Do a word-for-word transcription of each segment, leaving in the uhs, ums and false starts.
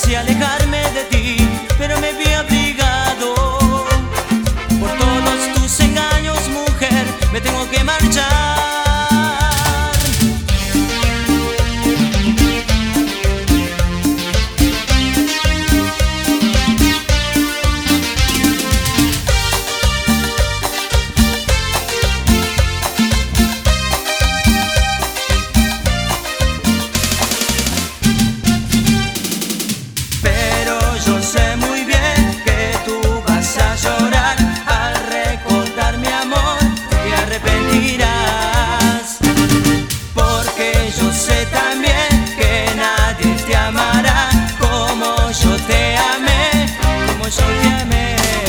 pensé alejarme de ti, pero me vi obligado. Por todos tus engaños, mujer, me tengo que marchar. Yo sé muy bien que tú vas a llorar al recordar mi amor, te arrepentirás. Porque yo sé también que nadie te amará como yo te amé, como yo te amé.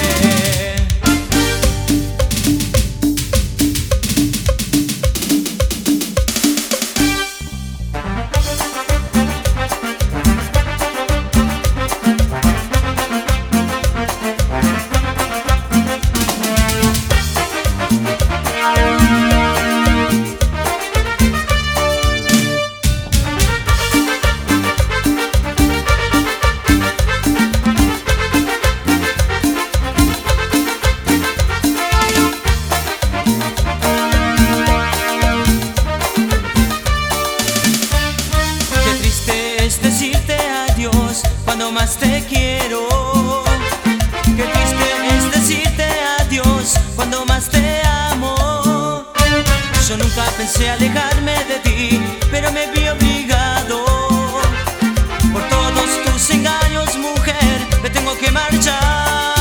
Es decirte adiós cuando más te quiero. Qué triste es decirte adiós cuando más te amo. Yo nunca pensé alejarme de ti, pero me vi obligado. Por todos tus engaños, mujer, me tengo que marchar.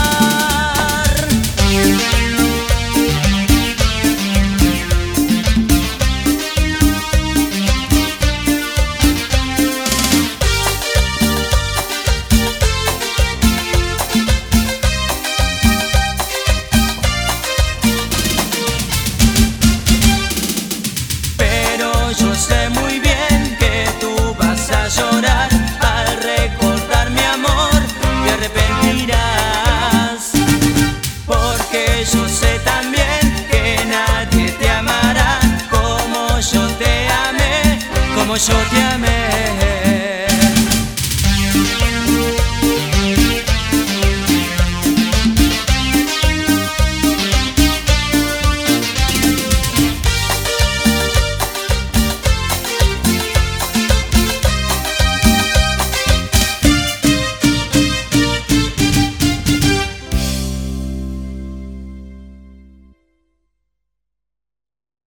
Yo sé muy bien que tú vas a llorar al recordar mi amor, te arrepentirás. Porque yo sé también que nadie te amará como yo te amé, como yo te amé.